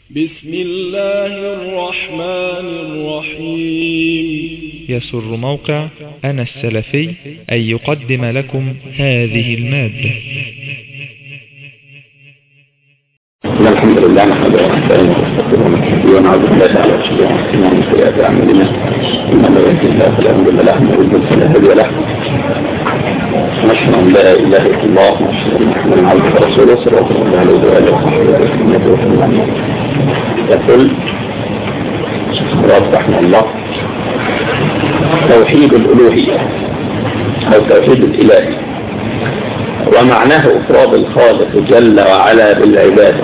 بسم الله الرحمن الرحيم. يسر موقع أنا السلفي أن يقدم لكم هذه المادة. الحمد لله نحمده ونستعينه ونستغفره ونعوذ بالله تعالى من شرور انفسنا ومن سيئات اعمالنا، انه يهده الله فلا مضل له ومن يضلل فلا هادي له. نشهد ان لا اله الا الله ونشهد ان محمدا عبده ورسوله صلى الله عليه واله وصحبه وسلم. يقول رحمه الله: توحيد الالوهيه او توحيد الالهي، ومعناه إفراد الخالق جل وعلا بالعبادة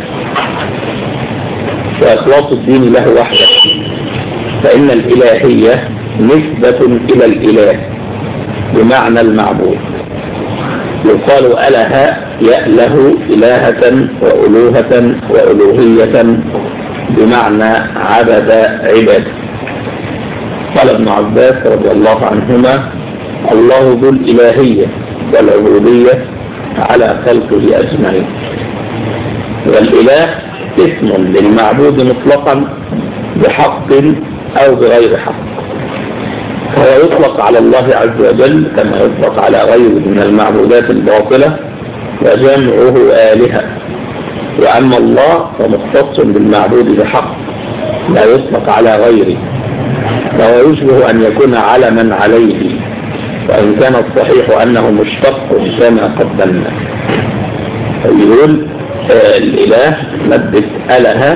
وإخلاص الدين له وحده، فإن الإلهية نسبة إلى الإله بمعنى المعبود. يقال أله يأله إلهة وألوهة وألوهية بمعنى عبد عبادة. قال ابن عباس رضي الله عنهما: الله ذو الإلهية والعبودية على خلقه أجمعين. والإله اسم للمعبود مطلقا بحق أو بغير حق، فهو يطلق على الله عز وجل كما يطلق على غيره من المعبودات الباطلة وجمعه آلهة. وأما الله فمختص بالمعبود بحق لا يطلق على غيره، فهو يشبه أن يكون علما عليه، وإن كان الصحيح أنه مشتق كما قدمنا. يقول الإله مادة أله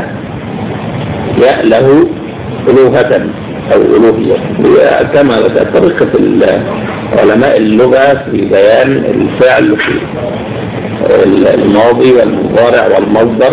يأله ألوهة أو ألوهية، كما طريقة علماء اللغة في بيان الفعل في الماضي والمضارع والمصدر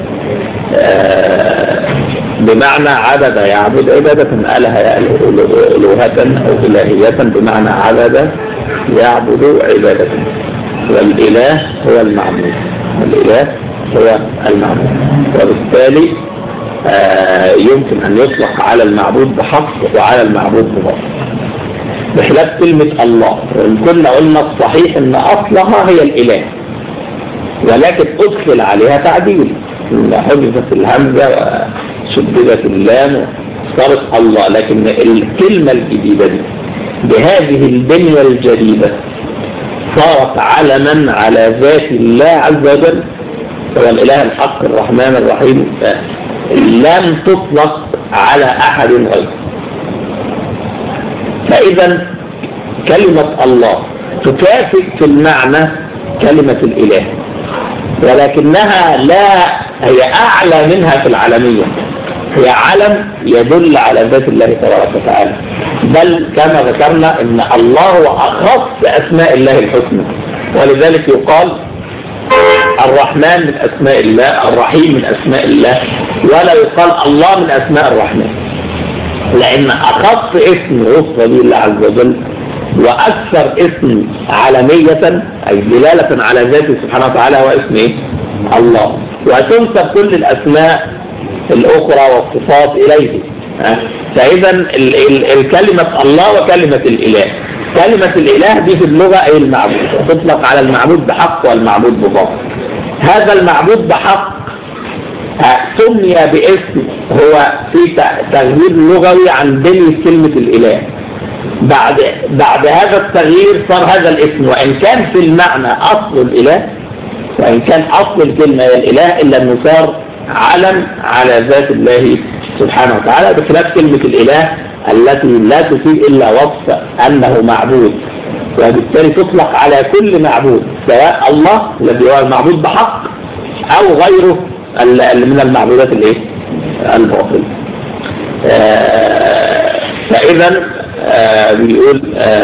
بمعنى عبد يعبد عبادة، أله ألوهة أو إلهية بمعنى عبد يعبد عبادة. والإله هو المعبود، والإله هو المعبود، وبالتالي يمكن أن يطلق على المعبود بحق وعلى المعبود بباطل، بخلاف كلمة الله. وإن كنا قلنا الصحيح أن أصلها هي الإله، ولكن أدخل عليها تعديل، حذفت الهمزة وشددت اللام صارت الله. لكن الكلمة الجديدة دي بهذه البنية الجديدة صارت علما على ذات الله عز وجل، هو الإله الحق الرحمن الرحيم، لم تطلق على أحد غيره. فإذا كلمة الله تكافئ في المعنى كلمة الإله، ولكنها لا هي أعلى منها في العالمية، هي علم يدل على ذات الله تبارك وتعالى. بل كما ذكرنا ان الله هو أخص أسماء الله الحسنى، ولذلك يقال الرحمن من أسماء الله، الرحيم من أسماء الله، ولا يقال الله من أسماء الرحمن، لأن أخص اسم وصف به الله عز وجل وأكثر اسم عالمية أي دلالة على ذاته سبحانه وتعالى هو اسم إيه؟ الله، وتنسب كل الأسماء الأخرى والصفات إليه. فإذا الكلمة الله وكلمة الإله، كلمة الإله دي في اللغة أي المعبود، تطلق على المعبود بحق والمعبود بباطل. هذا المعبود بحق سمي باسم هو في تغيير لغوي عن بنية كلمة الإله. بعد هذا التغيير صار هذا الاسم، وإن كان في المعنى أصل الإله، وإن كان أصل الكلمة هي الإله، إلا أنه صار علم على ذات الله سبحانه وتعالى، بخلاف كلمة الإله التي لا تفيد إلا وصف أنه معبود، وبالتالي تطلق على كل معبود سواء الله الذي هو المعبود بحق أو غيره من المعبودات الباطلة. فإذا بيقول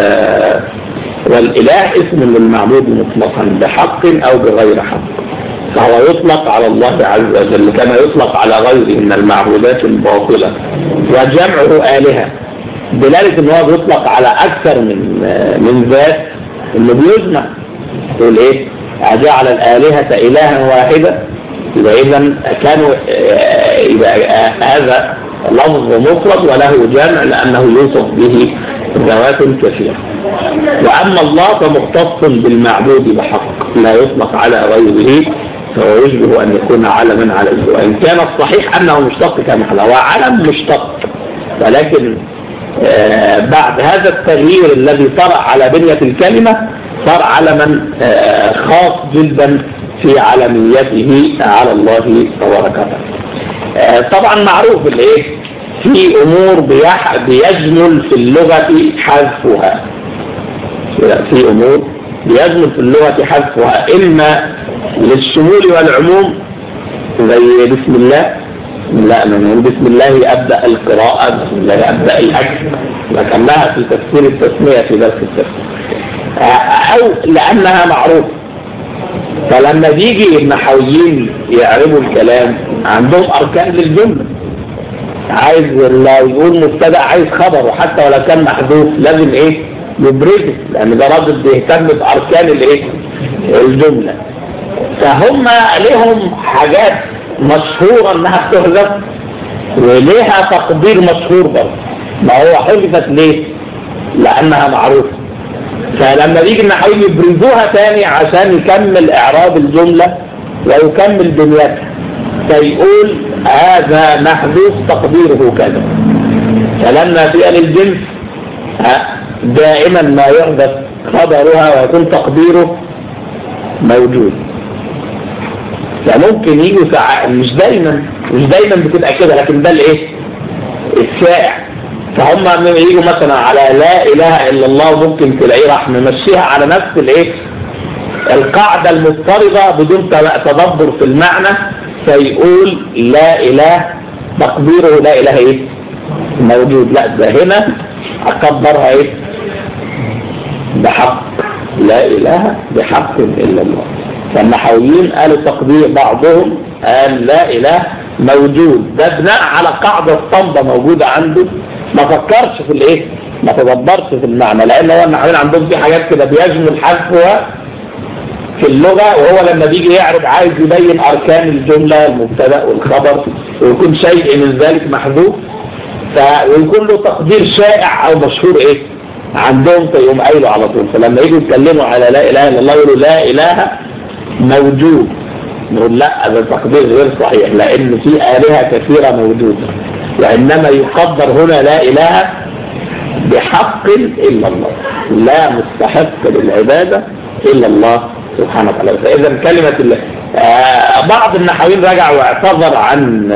والإله اسم للمعبود مطلقا بحق أو بغير حق، فهو يطلق على الله عز وجل كما يطلق على غيره من المعبودات الباطلة، وجمعه آلهة دلالة ان هو بيطلق على أكثر من ذات، انه بيجمع. يقول ايه؟ أجعل الآلهة إلها واحدة، إذا كانوا هذا لفظ مفرد وله جمع لأنه يوصف به ذوات كثيرة. وأما الله فمختص بالمعبود بحق لا يطلق على غيره، فهو يشبه أن يكون علما على الاسم، وإن كان الصحيح أنه مشتق كما قال، هو علم مشتق، ولكن بعد هذا التغيير الذي طرأ على بنية الكلمة صار علما خاص جدا في علميته على الله تبارك وتعالى. طبعا معروف الايه، في امور بيجمل في اللغة حذفها، في امور بيجمل في اللغة حذفها اما للشمول والعموم زي بسم الله، لا نقول بسم الله أبدأ القراءة، بسم الله أبدأ الأكل، لكنها في تفسير التسمية في درس التفسير، أو لأنها معروفة. فلما بيجي النحويين يعربوا الكلام عندهم أركان للجملة، عايز لو يقول مبتدأ عايز خبر، وحتى ولو كان محذوف لازم ايه يبرزه، لأن ده راجل بيهتم بأركان الايه الجملة. فهم لهم حاجات مشهورة انها بتحذف، وليها تقدير مشهور برضه. ما هو حذفت ليه؟ لانها معروفة. فلما بيجي النحوي يبرزوها تاني عشان يكمل اعراب الجملة ويكمل بنيتها، فيقول هذا محذوف تقديره كذا. فلما في الجنس دائما ما يحذف خبرها ويكون تقديره موجود. فممكن يجوا مش دايما بتبقى كده، لكن ده الايه الشائع. فهم يجوا مثلا على لا اله الا الله ممكن تلاقيه راح ممشيها على نفس الايه القاعده المضطرده بدون تدبر في المعنى، فيقول لا اله تقديره لا اله ايه موجود. لا ده هنا اقدرها ايه بحق، لا اله بحق الا الله. فالنحويين قالوا تقدير بعضهم قال لا اله موجود، ده بناء على قاعدة صمبة موجودة عنده، ما فكرش في الايه، ما تدبرش في المعنى، لان هو النحويين عندهم في حاجات كده بيجمل حذفها في اللغة، وهو لما بيجي يعرض عايز يبين اركان الجملة المبتدأ والخبر، ويكون شيء من ذلك محذوف، ويكون له تقدير شائع او مشهور ايه عندهم، فيقوم قايله على طول. فلما يجوا يتكلموا على لا اله الا الله يقولوا لا اله موجود، نقول لا هذا تقدير غير صحيح، لان في آلهة كثيرة موجودة، وإنما يقدر هنا لا إله بحق إلا الله، لا مستحق للعبادة إلا الله سبحانه وتعالى. فإذا كلمة الله بعض النحويين رجع واعتذر عن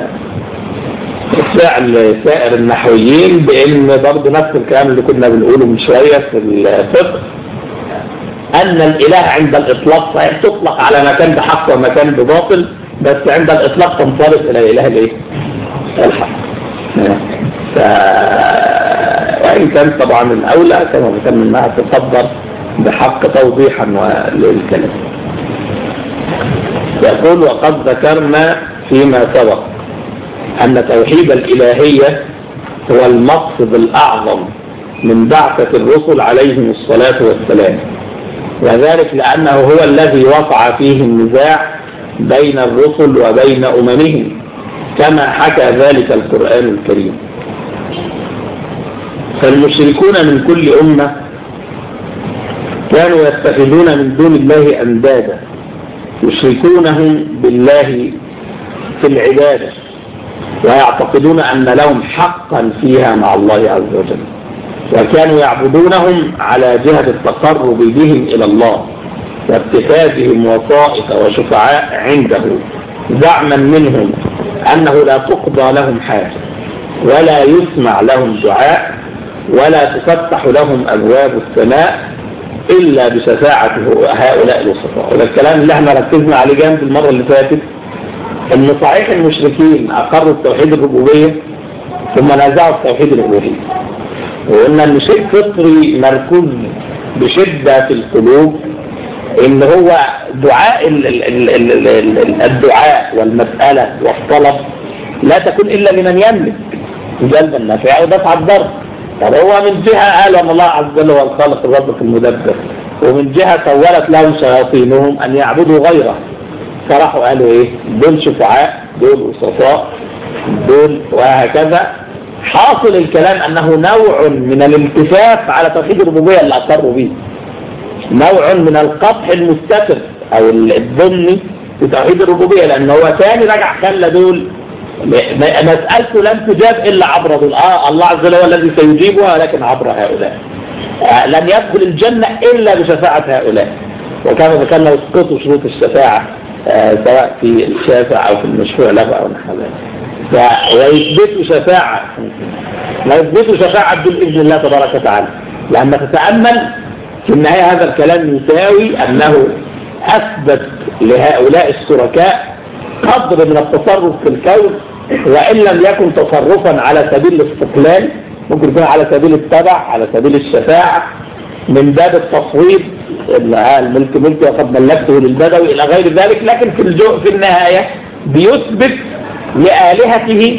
فعل سائر النحويين بأن برضه نفس الكلام اللي كنا بنقوله من شوية في الفقه، أن الإله عند الإطلاق صحيح تطلق على مكان بحق ومكان بباطل، بس عند الإطلاق تنصرف إلى إله الإيه؟ الحق. وإن كان طبعا الأولى كما ذكرنا أنها تصدر بحق توضيحا للكلام. يقول وقد ذكرنا فيما سبق أن توحيد الإلهية هو المقصد الأعظم من بعثة الرسل عليهم الصلاة والسلام، وذلك لأنه هو الذي وقع فيه النزاع بين الرسل وبين أممهم، كما حكى ذلك القرآن الكريم. فالمشركون من كل أمة كانوا يتخذون من دون الله أندادا يشركونهم بالله في العبادة، ويعتقدون أن لهم حقا فيها مع الله عز وجل، وكانوا يعبدونهم على جهة التقرب بهم إلى الله واتخاذهم وسائط وشفعاء عنده، زعما منهم أنه لا تقضى لهم حاجة ولا يسمع لهم دعاء ولا تفتح لهم أبواب السماء إلا بشفاعة هؤلاء الوسطاء. وده الكلام اللي احنا ركزنا عليه جامد المرة اللي فاتت، أن صحيح المشركين أقروا التوحيد الربوبية ثم نازعوا التوحيد الألوهية، وقلنا أن شيء فطري مركوز بشدة في القلوب، إن هو دعاء الدعاء والمسألة والطلب لا تكون إلا لمن يملك جلب النفع ودفع الضر. طب هو من جهة قال أن الله عز وجل هو الخالق الرازق المدبر، ومن جهة سولت لهم شياطينهم أن يعبدوا غيره، فراحوا قالوا إيه دول شفعاء دول وسطاء دول وهكذا. حاصل الكلام أنه نوع من الالتفاف على توحيد الربوبية اللي أقروا به، نوع من القطع المستتر أو الظني في توحيد الربوبية، لأن هو ثاني رجع خلى دول مسألته لم تجاب إلا عبر دول. الله عز وجل هو الذي سيجيبها ولكن عبر هؤلاء. لن يدخل الجنة إلا بشفاعة هؤلاء، وكما ذكرنا يسقطوا شروط الشفاعة سواء في الشافع أو في المشفوع له أو نحو ذلك، ويثبتوا شفاعة، ويثبتوا شفاعة بإذن الله تبارك وتعالى. لما تتأمل في النهاية هذا الكلام يساوي أنه أثبت لهؤلاء الشركاء قدر من التصرف في الكون، وإن لم يكن تصرفا على سبيل الاستقلال، ممكن يكون على سبيل التبع، على سبيل الشفاعة، من باب التصويب، الملك ملكي وقد ملكته للبدوي إلى غير ذلك. لكن في النهاية بيثبت لآلهته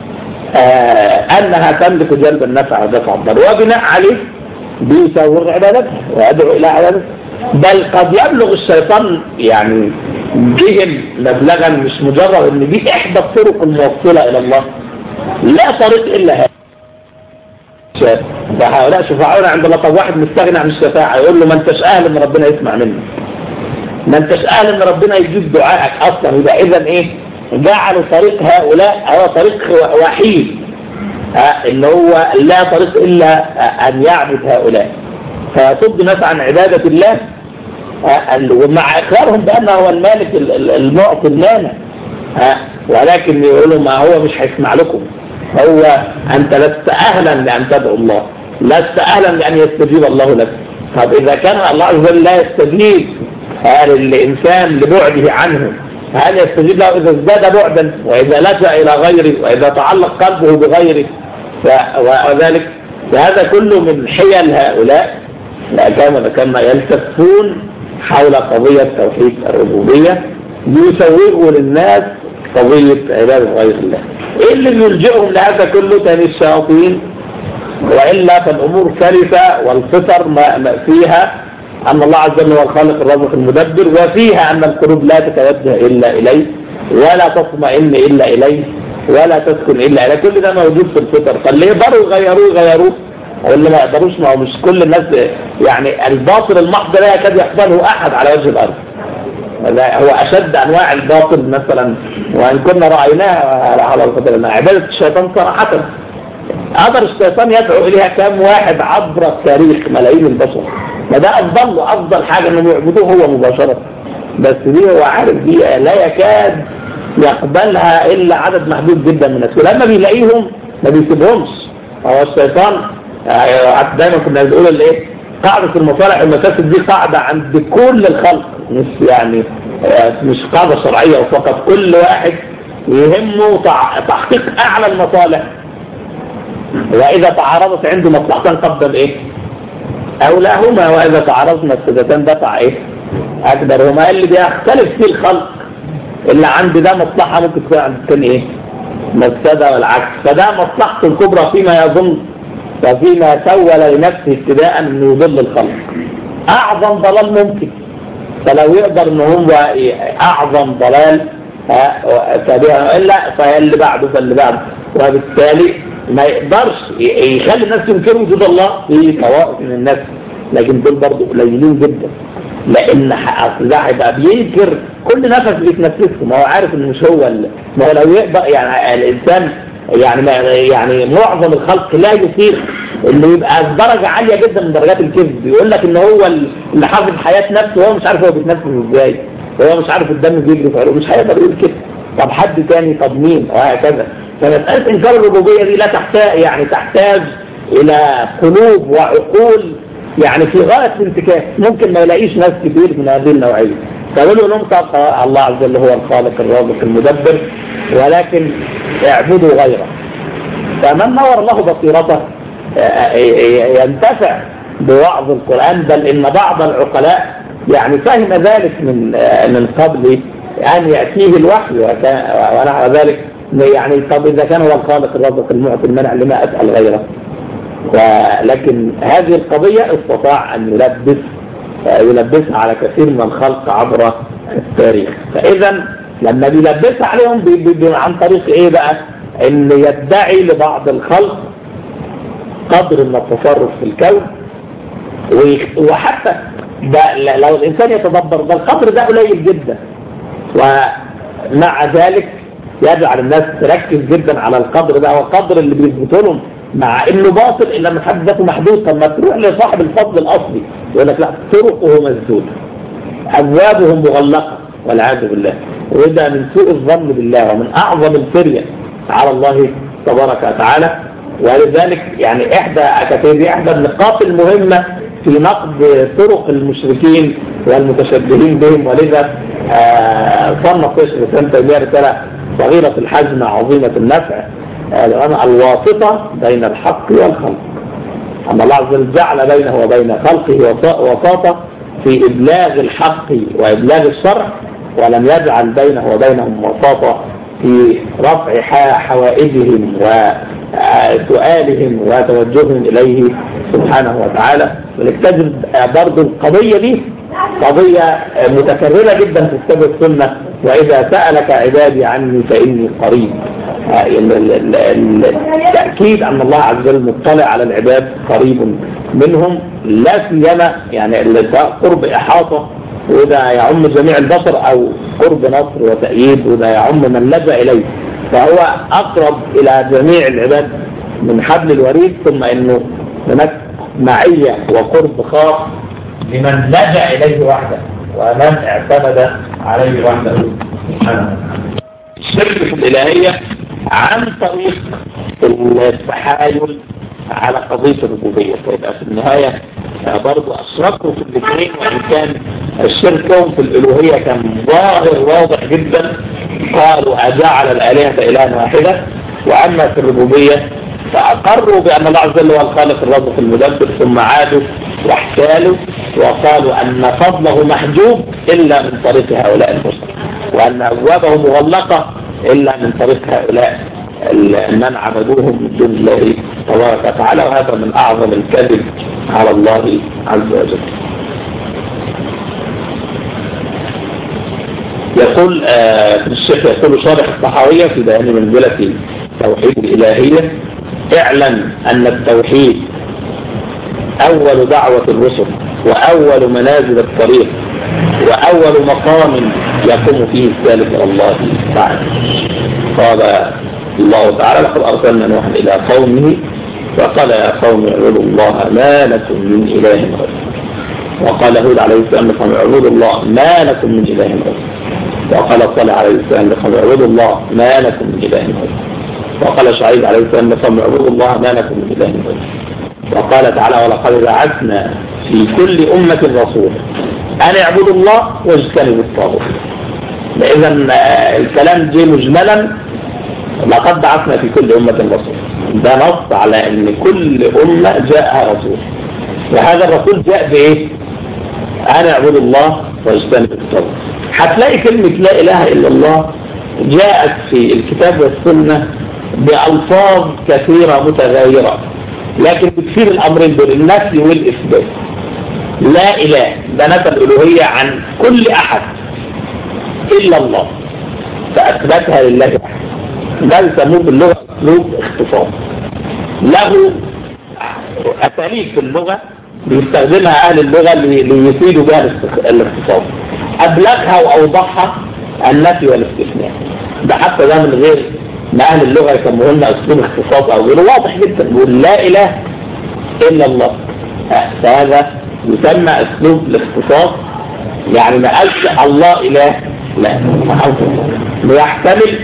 أنها تملك جلب النفع ودفع الضر، وبناء عليه بيسوغ عبادته ويدعو إلى عبادته. بل قد يبلغ الشيطان يعني بهم مبلغا مش مجرد ان دي احدى الطرق الموصله الى الله، لا طريق الا هذا. فهؤلاء شفاعون عند الله. طب واحد مستغني عن الشفاعه يقول له ما انتش اهل ان ربنا يسمع منك، ما انتش اهل ان ربنا يجيب دعائك اصلا. يبقى اذا ايه؟ جعلوا طريق هؤلاء هو طريق وحيد، ان هو لا طريق الا ان يعبد هؤلاء، فيصد الناس عن عباده الله، ومع اقرارهم بانه هو المالك المعطي المانع، ولكن يقولوا ما هو مش هيسمع لكم، هو انت لست اهلا لان تدعو الله، لست اهلا لان يستجيب الله لك. طب اذا كان الله عز وجل لا يستجيب الانسان لبعده عنه، هل يستجيب له اذا ازداد بعدا واذا لجأ الى غيره واذا تعلق قلبه بغيره وذلك؟ فهذا كله من حيل هؤلاء كما ذكرنا يلتفون حول قضية توحيد الربوبية، يسوغوا للناس قضية عبادة غير الله. ايه اللي بيلجئهم لهذا كله؟ تاني الشياطين، وإلا فالأمور ثالثة، والفطر ما فيها أن الله عز وجل هو الخالق الرازق المدبر، وفيها أن القلوب لا تتوجه إلا إليه، ولا تطمئن إلا إليه، ولا تسكن إلا إليه. كل ده موجود في الفطر، فاللي يقدروا يغيروه واللي ما يقدروش، ما هو مش كل الناس يعني الباطل المحض لا يكاد يقبله أحد على وجه الأرض. هو أشد أنواع الباطل مثلا، وإن كنا رأيناها على القدر عبادة الشيطان صراحة. قدر الشيطان يدعو إليها كم واحد عبر التاريخ، ملايين البشر، فده أفضل حاجة أنهم يعبدوه هو مباشرة. بس دي هو عارف دي لا يكاد يقبلها إلا عدد محدود جدا من الناس، ولما بيلاقيهم ما بيسيبهمش. هو الشيطان دايما كنا بنقول الايه؟ قاعدة المصالح والمفاسد دي قاعدة عند كل الخلق، مش قاعدة شرعية وفقط. كل واحد يهمه تحقيق أعلى المصالح، وإذا تعارضت عنده مصلحتان قدم إيه؟ أولاهما، وإذا تعارضت مفسدتان دفع إيه؟ أكبرهما. اللي بيختلف فيه الخلق اللي عند ده مصلحة ممكن تكون عند الثاني إيه؟ مفسدة والعكس. فده مصلحته الكبرى فيما يظن وفيما سول لنفسه ابتداء انه يضل الخلق. اعظم ضلال ممكن، فلو يقدر ان هو اعظم ضلال الا فاللي بعده فاللي بعده، وبالتالي ما يقدرش يخلي الناس ينكروا وجود الله في طوائف من الناس، لكن دول برضه قليلين جدا، لان ده هيبقى بينكر كل نفس بيتنفسه. ما هو عارف انه مش هو ما هو لو يقدر يعني الانسان يعني معظم الخلق لا يثير انه يبقى درجة عالية جدا من درجات الكذب. بيقول لك ان هو اللي حافظ حياة نفسه وهو مش عارف هو بيتنفس ازاي، وهو مش عارف الدم بيجري في عروقه، مش هيقدر يقول كده. طب حد تاني، طب مين، وهكذا. فمسألة انكار الربوبية دي لا تحتاج الى قلوب وعقول يعني في غاية الانتكاس. ممكن ما يلاقيش ناس كتير من هذه النوعية، فقالوا لهم الله عز وجل هو الخالق الرازق المدبر، ولكن اعبدوا غيره. فمن نور الله بصيرته ينتفع بوعظ القرآن، بل إن بعض العقلاء يعني فهم ذلك من قبل أن يأتيه الوحي ونحو ذلك. يعني طب إذا كان هو الخالق الرازق المعطي المنع لما أسأل غيره؟ ولكن هذه القضية استطاع أن يلبسها على كثير من الخلق عبر التاريخ. فإذا لما بيلبسها عليهم عن طريق إيه بقى؟ إن يدعي لبعض الخلق قدر من التصرف في الكون، وحتى ده لو الإنسان يتدبر ده القدر ده قليل جدا، ومع ذلك يجعل الناس تركز جدا على القدر ده، والقدر اللي بيثبتوا لهم مع انه باطل الا من حد ذاته محدود. طب ما تروح لصاحب الفضل الاصلي يقول لك لا، طرقه مسدوده، ابوابه مغلقه والعياذ بالله. وده من سوء الظن بالله ومن اعظم الفرية على الله تبارك وتعالى. ولذلك يعني احدى النقاط المهمه في نقد طرق المشركين والمتشبهين بهم. ولذا صنف شيخ الاسلام تيمية رسالة صغيرة الحجم عظيمة النفع، الواسطة بين الحق والخلق. أن الله عز وجل جعل بينه وبين خلقه وساطة في إبلاغ الحق وإبلاغ الشرع، ولم يجعل بينه وبينهم وساطة في رفع حوائجهم وسؤالهم وتوجههم إليه سبحانه وتعالى. ولكتجد برضو القضية دي قضية متكررة جدا في كتاب السنة، وإذا سألك عبادي عني فإني قريب. التأكيد أن الله عز وجل مطلع على العباد قريب منهم، لا سيما يعني قرب إحاطة، وده يعم جميع البشر، أو قرب نصر وتأييد، وده يعم من لجأ إليه، فهو أقرب إلى جميع العباد من حبل الوريد. ثم إنه هناك معية وقرب خاص لمن لجأ إليه وحده ومن اعتمد عليه وحده سبحانه. الشرك في الإلهية عن طريق التحايل على قضية الربوبية. فيبقى في النهاية برضو أشركوا في الاثنين، وإن كان الشرك في الألوهية كان ظاهر واضح جدا، قالوا أجعل الآلهة إلها واحدة. وأما في الربوبية فأقروا بأن الله عز وجل هو الخالق الرازق المدبر، ثم عادوا واحتالوا وقالوا أن فضله محجوب إلا من طريق هؤلاء البشر، وأن أبوابه مغلقة إلا من طريق هؤلاء من عبدوهم من دون الله تبارك وتعالى. وهذا من أعظم الكذب على الله عز وجل. يقول الشيخ يقول شارح الطحاوية في بيان منزلة توحيد الإلهية: اعلم أن التوحيد أول دعوة الرسل، وأول منازل الطريق، وأول مقام يقوم فيه السالك إلى الله تعالى. قال الله تعالى: لقد أرسلنا نوحا إلى قومه فقال يا قوم اعبدوا الله ما لكم من إله غيره. وقال هود عليه السلام لقوم اعبدوا الله ما لكم من إله غيره. وقال صالح عليه السلام لقوم اعبدوا الله ما لكم من إله غيره. وقال شعيب عليه السلام لقوم اعبدوا الله ما لكم من إله غيره. وقال تعالى: ولقد بعثنا في كل أمة رسول أن اعبدوا الله واجتنبوا الطاغوت. إذا الكلام جه مجملا: لقد بعثنا في كل أمة رسول. ده نص على أن كل أمة جاءها رسول، وهذا الرسول جاء بإيه؟ أن اعبدوا الله واجتنبوا الطاغوت. هتلاقي كلمة لا إله إلا الله جاءت في الكتاب والسنة بألفاظ كثيرة متغيرة، لكن بتفيد الأمرين دول، النفي والإثبات. لا إله ده نفى الألوهية عن كل أحد إلا الله، فأثبتها لله وحده. ده يسموه باللغة أسلوب اختصاص، له أساليب في اللغة بيستخدمها أهل اللغة ليفيدوا بها الاختصاص. أبلغها وأوضحها النفي والاستثناء. ده حتى ده من غير ما أهل اللغة يسموه لنا أسلوب اختصاص أو غيره، واضح جدا، يقول لا إله إلا الله، فهذا يسمى أسلوب الاختصاص. يعني ما قالش الله إله، لا، ويحتمل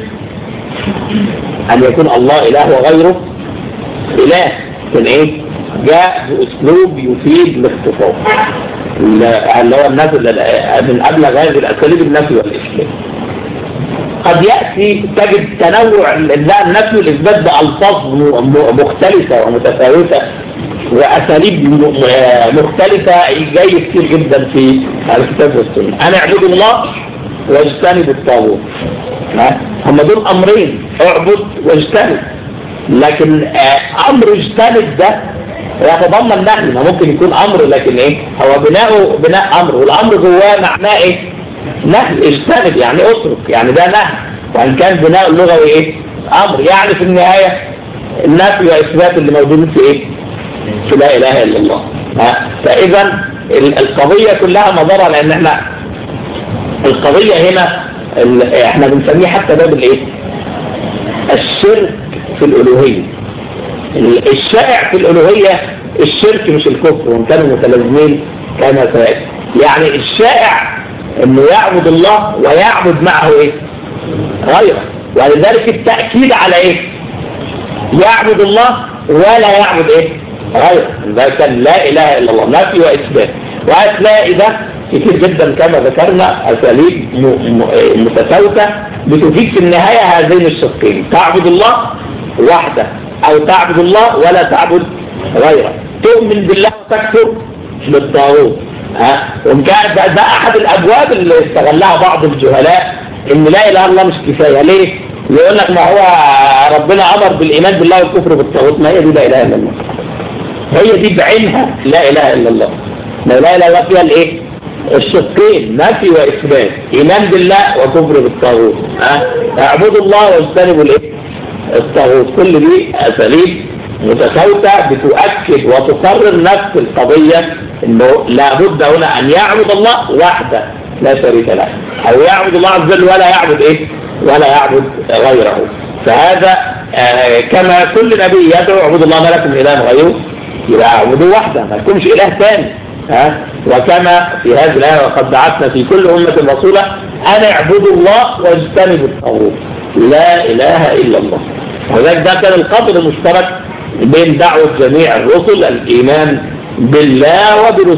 أن يكون الله إله وغيره إله، لكن إيه؟ جاء بأسلوب يفيد الاختصاص، اللي هو النفي من أبلغ هذه الأساليب النفي والإثبات. قد يأتي تجد تنوع النفي والإثبات بألفاظ مختلفة ومتفاوتة وأساليب مختلفة، جاي كتير جدا في الكتاب والسنة. أنا اعبد الله واجتنب الطاغوت، هم دول أمرين: اعبد واجتنب. لكن أمر اجتنب ده يتضمن نهي، ما ممكن يكون أمر لكن إيه؟ هو بناء أمر، والأمر جواه معناه إيه؟ نهي. اجتنب يعني اترك، يعني ده نهي، وإن كان بناء اللغوي إيه؟ أمر. يعني في النهاية النفي وإثبات اللي موجودين في إيه؟ في لا إله إلا الله. فإذا القضية كلها مضرة، لأن احنا القضية هنا احنا بنسميه حتى باب الايه؟ الشرك في الالوهيه. الشائع في الالوهيه الشرك مش الكفر، وان كانوا متلازمين كما سياتي. يعني الشائع انه يعبد الله ويعبد معه ايه؟ غيره. ولذلك التاكيد على ايه؟ يعبد الله ولا يعبد ايه؟ غيره. ده كان لا اله الا الله، نفي واثبات. وهتلاقي ده كتير جدا كما ذكرنا اساليب متفاوته بتفيد في النهايه هذين الشقين: تعبد الله وحده، او تعبد الله ولا تعبد غيره. تؤمن بالله وتكفر بالطاغوت. وان كان ده احد الابواب اللي استغلها بعض الجهلاء، ان لا اله الا الله مش كفايه. ليه؟ يقول لك ما هو ربنا امر بالايمان بالله والكفر بالطاغوت. ما هي دي لا اله الا الله، هي دي بعينها لا اله الا الله. لا اله الا الله فيها الايه؟ الشقين: نفي واثبات، ايمان بالله وكفر بالطاغوت. اعبدوا الله واجتنبوا الايه؟ الطاغوت. كل دي اساليب متفاوته بتؤكد وتقرر نفس القضيه، انه لابد هنا ان يعبد الله وحده لا شريك له، او يعبد الله عز وجل ولا يعبد ايه؟ ولا يعبد غيره. فهذا كما كل نبي يدعو اعبدوا الله ما لكم من اله غيره، يبقى اعبدوا وحده ما لكمش اله ثاني. وكما في هذه الايه: وقد بعثنا في كل امه رسولا ان اعبدوا الله واجتنبوا الطاغوت لا اله الا الله. وذلك ده كان القدر المشترك بين دعوه جميع الرسل: الايمان بالله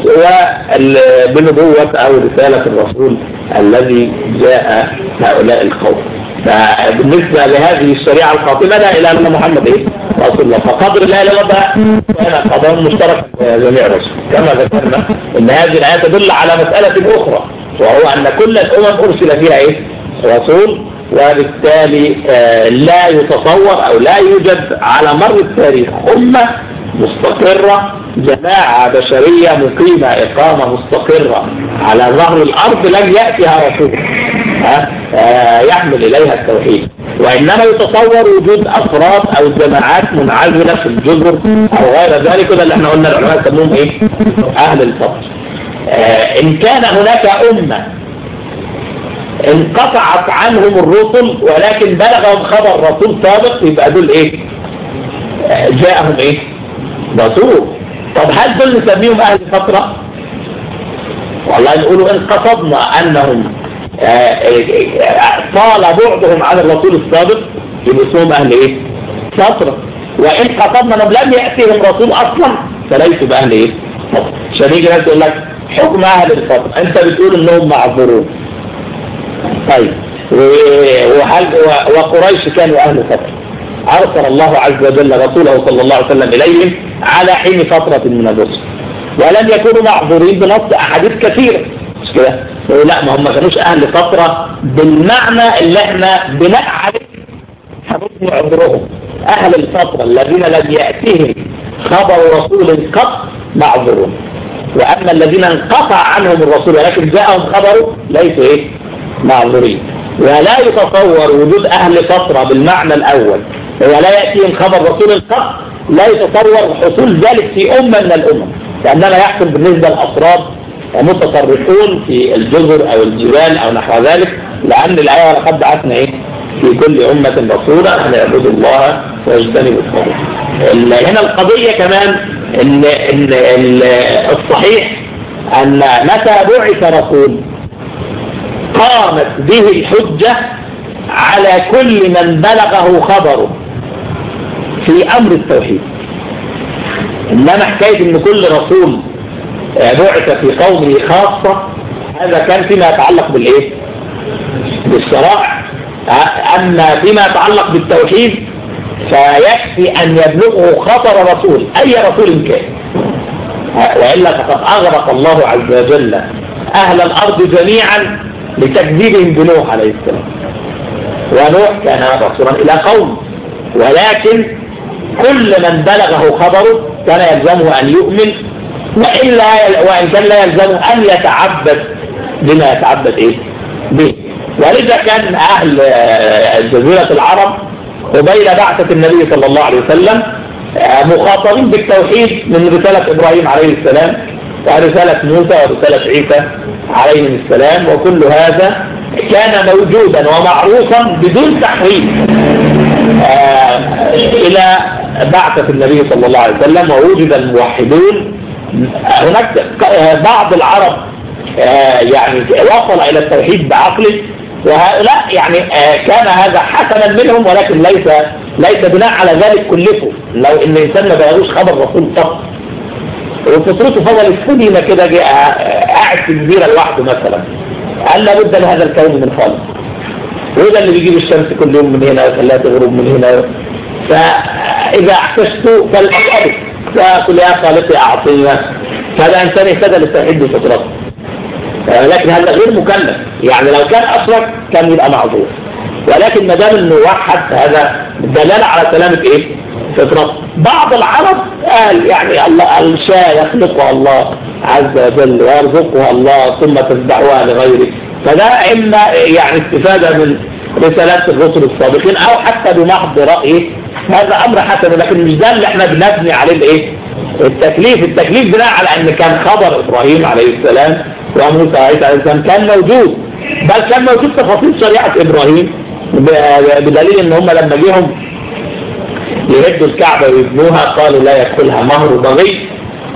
وبنبوة أو رسالة الرسول الذي جاء هؤلاء القوم. فبالنسبة لهذه الشريعة الخاطمة لا إله إلا محمد رسول الله، فقدر لا إله إلا الله كان قدر مشترك جميع الرسل. كما ذكرنا أن هذه الآية تدل على مسألة أخرى، وهو أن كل الأمم أرسل فيها رسول، وبالتالي لا يتصور أو لا يوجد على مر التاريخ أمة مستقرة، جماعة بشرية مقيمة إقامة مستقرة على ظهر الأرض لم يأتها رسول يحمل إليها التوحيد، وإنما يتصور وجود أفراد أو جماعات منعزلة في الجزر أو غير ذلك. وده اللي احنا قلنا العلماء يسموهم إيه؟ أهل الفترة. إن كان هناك أمة انقطعت عنهم الرسل ولكن بلغهم خبر رسول سابق، يبقى دول إيه؟ جاءهم إيه؟ رسول. طب هل دول نسميهم أهل فترة؟ والله نقولوا إن قصدنا أنهم طال بعدهم عن الرسول السابق يبقى اسمهم أهل إيه؟ فترة. وإن قصدنا أنهم لم يأتيهم رسول أصلا فليسوا بأهل إيه؟ فترة. عشان يجي ناس يقول لك حكم أهل الفترة، أنت بتقول إنهم معذورون. طيب وقريش كانوا أهل فترة، أرسل الله عز وجل رسوله صلى الله عليه وسلم إليهم على حين فترة من الرسل، ولم يكونوا معذورين بنص أحاديث كثيرة. مش كده؟ لا، ما هم ما كانوش أهل فترة بالمعنى اللي احنا بناء عليه حدثوا عذرهم. أهل الفترة الذين لم يأتيهم خبر رسول قط معذورون، وأما الذين انقطع عنهم الرسول ولكن جاءهم خبره ليسوا إيه؟ معذورين. ولا يتصور وجود أهل فترة بالمعنى الأول، ولا يأتيهم خبر رسول قط، لا يتصور حصول ذلك في أمة من الأمم، لأننا يحصل بالنسبة للأفراد متطرفون في الجزر أو الجبال أو نحو ذلك، لأن الآية لقد بعثنا إيه؟ في كل أمة رسولا أن يعبدوا الله واجتنبوا الطاغوت. هنا القضية كمان إن الصحيح أن متى بعث رسول قامت به الحجة على كل من بلغه خبره في أمر التوحيد. إنما حكاية إن كل رسول بعث في قومه خاصة هذا كان فيما يتعلق بالإيه؟ بالشرائع. أما فيما يتعلق بالتوحيد فيكفي أن يبلغه خطر رسول أي رسول كان، وإلا فقد أغرق الله عز وجل أهل الأرض جميعا لتكذيبهم بنوح عليه السلام. ونوح كان رسولا إلى قوم، ولكن كل من بلغه خبره كان يلزمه أن يؤمن، وإن كان لا يلزمه أن يتعبد بما يتعبد إيه؟ به. ولذا كان أهل جزيرة العرب قبيل بعثة النبي صلى الله عليه وسلم مخاطبين بالتوحيد من رسالة إبراهيم عليه السلام ورسالة موسى ورسالة عيسى عليهم السلام، وكل هذا كان موجودا ومعروفا بدون تحريف إلى بعثة النبي صلى الله عليه وسلم ووجد الموحدون. هناك بعض العرب يعني وصل إلى التوحيد بعقله، وهؤلاء يعني كان هذا حسنا منهم، ولكن ليس بناء على ذلك كلفه. لو ان الانسان ما بيقولوش خبر رسول فقط وفطرته فضلت سنين كده قاعد في جزيره لوحده مثلا، قال لابد لهذا الكون من خالق، وده اللي بيجيب الشمس كل يوم من هنا وخلاها تغرب من هنا، فاذا احتجت فالاسالك فقل يا خالقي اعطينا. فهذا انسان اهتدى للتوحيد بفطرته، لكن هذا غير مكلف. يعني لو كان أشرك كان يبقى معذور، ولكن ما دام انه وحد هذا دلالة على سلامة ايه؟ فطرته. بعض العرب قال يعني الله الشاة يخلقها الله عز وجل ويرزقها الله ثم تتبعها لغيره، فده اما يعني استفادة من رسالات الرسل السابقين او حتى بمحض رأيه، هذا امر حسن، لكن مش ده اللي احنا بنبني عليه الايه؟ التكليف بناء على ان كان خبر ابراهيم عليه السلام وموسى عليه السلام كان موجود، بل كان موجود تفاصيل شريعة ابراهيم، بدليل ان هم لما جيهم يهدوا الكعبة ويبنوها قالوا لا يدخلها مهر بغي،